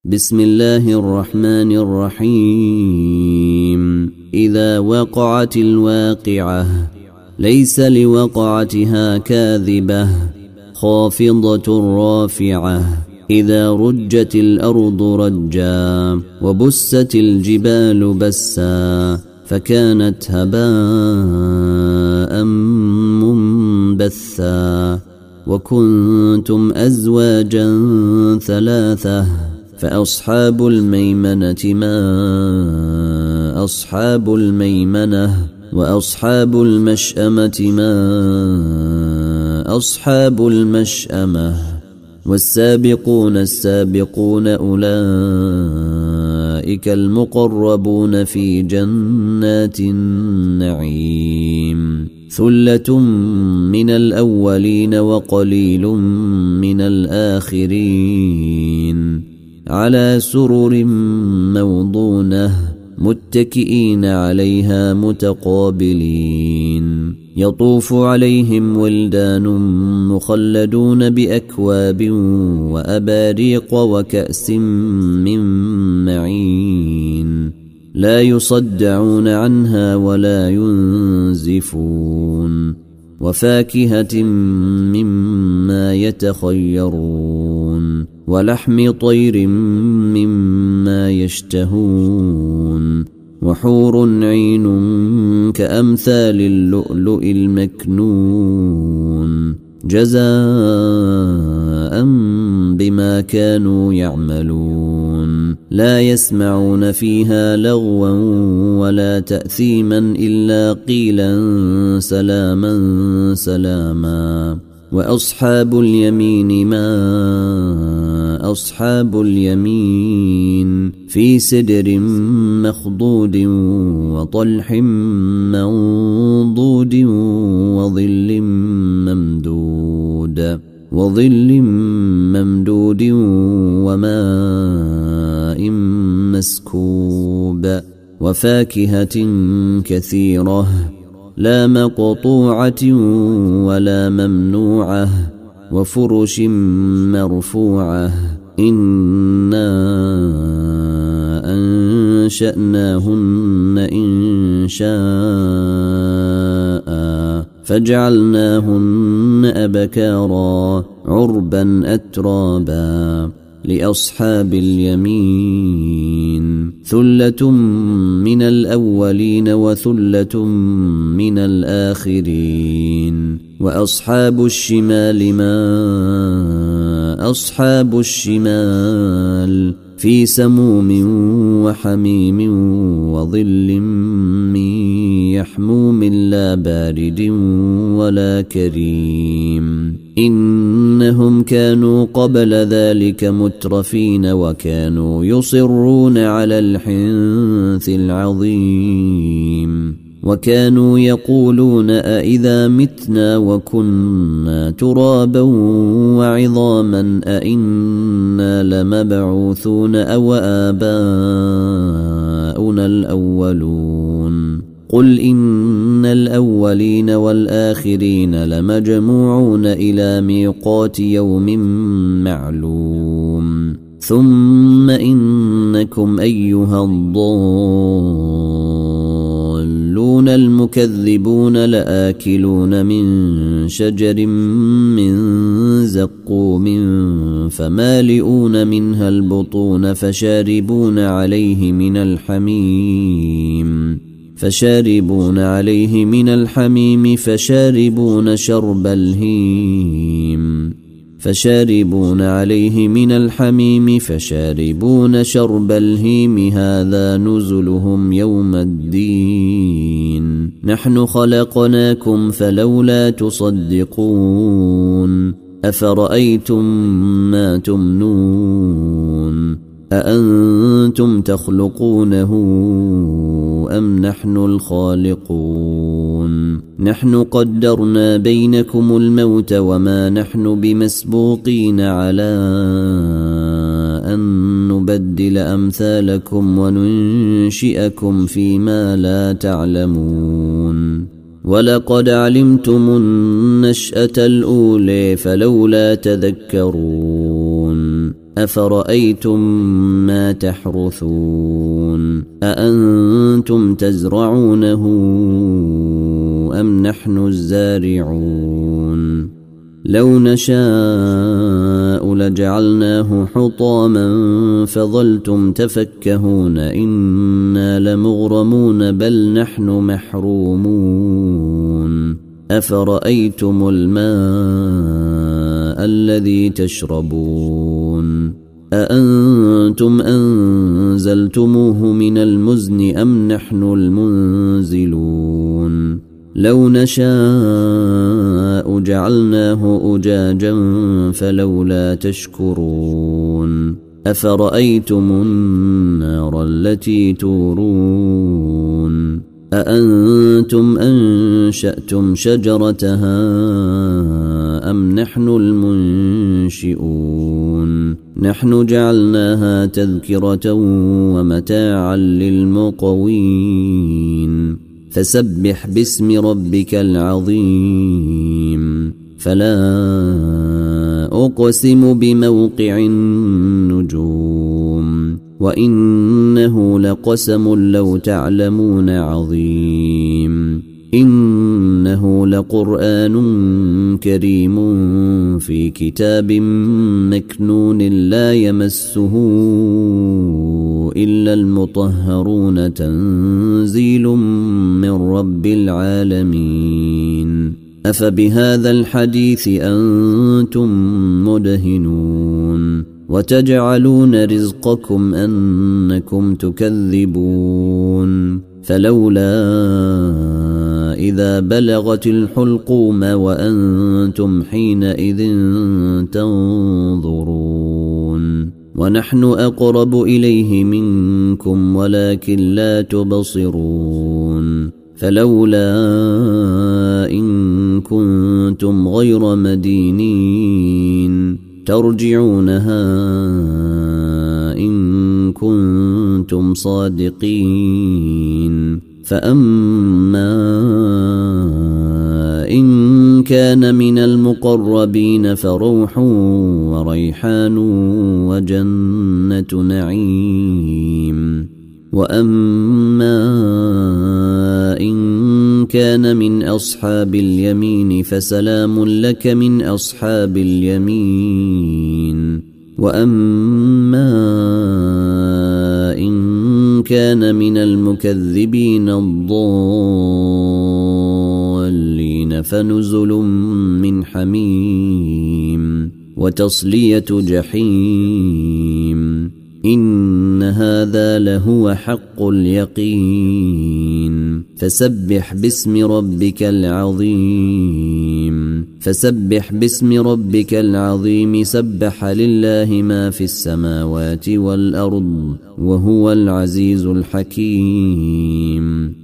بسم الله الرحمن الرحيم. إذا وقعت الواقعة ليس لوقعتها كاذبة خافضة رافعة. إذا رجت الأرض رجا وبست الجبال بسا فكانت هباء منبثا وكنتم أزواجا ثلاثة فأصحاب الميمنة ما أصحاب الميمنة وأصحاب المشأمة ما أصحاب المشأمة والسابقون السابقون أولئك المقربون في جنات النعيم. ثلة من الأولين وقليل من الآخرين على سرر موضونة متكئين عليها متقابلين. يطوف عليهم ولدان مخلدون بأكواب وأباريق وكأس من معين لا يصدعون عنها ولا ينزفون. وفاكهة مما يتخيرون ولحم طير مما يشتهون وحور عين كأمثال اللؤلؤ المكنون جزاء بما كانوا يعملون. لا يسمعون فيها لغوا ولا تأثيما إلا قيلا سلاما سلاما. وأصحاب اليمين ما أصحاب اليمين في سدر مخضود وطلح منضود وظل ممدود وماء مسكوب. وفاكهة كثيرة لا مقطوعة ولا ممنوعة وفرش مرفوعة. إنا أنشأناهن إنشاء فجعلناهن أبكارا عربا أترابا. لأصحاب اليمين ثلة من الأولين وثلة من الآخرين. وأصحاب الشمال ما أصحاب الشمال في سموم وحميم وظل من يحموم لا بارد ولا كريم. إنهم كانوا قبل ذلك مترفين وكانوا يصرون على الحنث العظيم وكانوا يقولون أإذا متنا وكنا ترابا وعظاما أإنا لمبعوثون أو آباؤنا الأولون. قل إن الأولين والآخرين لمجموعون إلى ميقات يوم معلوم. ثم إنكم أيها الضالون المكذبون لآكلون من شجر من زقوم فمالئون منها البطون فشاربون عليه من الحميم فشاربون شرب الهيم هذا نزلهم يوم الدين. نحن خلقناكم فلولا تصدقون. أفرأيتم ما تمنون أأنتم تخلقونه أم نحن الخالقون. نحن قدرنا بينكم الموت وما نحن بمسبوقين على أن نبدل أمثالكم وننشئكم فيما لا تعلمون. ولقد علمتم النشأة الأولى فلولا تذكرون أفرأيتم ما تحرثون أأنتم تزرعونه أم نحن الزارعون لو نشاء لجعلناه حطاما فظلتم تفكهون إنا لمغرمون بل نحن محرومون أفرأيتم الماء الذي تشربون أأنتم أنزلتموه من المزن أم نحن المنزلون لو نشاء جعلناه أجاجا فلولا تشكرون أفرأيتم النار التي تورون أأنتم أنشأتم شجرتها أم نحن المنشئون نحن جعلناها تذكرة ومتاعا للمقوين فسبح باسم ربك العظيم فلا أقسم بموقع النجوم وإنه لقسم لو تعلمون عظيم إنه لقرآن كريم في كتاب مكنون لا يمسه إلا المطهرون تنزيل من رب العالمين أفبهذا الحديث أنتم مدهنون وتجعلون رزقكم أنكم تكذبون فلولا إذا بلغت الحلقوم وأنتم حينئذ تنظرون ونحن أقرب إليه منكم ولكن لا تبصرون فلولا إن كنتم غير مدينين ترجعونها إن كنتم صادقين فأما إن كان من المقربين فروح وريحان وجنة نعيم وأما إن كان من أصحاب اليمين فسلام لك من أصحاب اليمين وأما إن كان من المكذبين الضالين فنزل من حميم وتصلية جحيم إن هذا لهو حق اليقين فسبح باسم ربك العظيم فسبح باسم ربك العظيم سبح لله ما في السماوات والأرض وهو العزيز الحكيم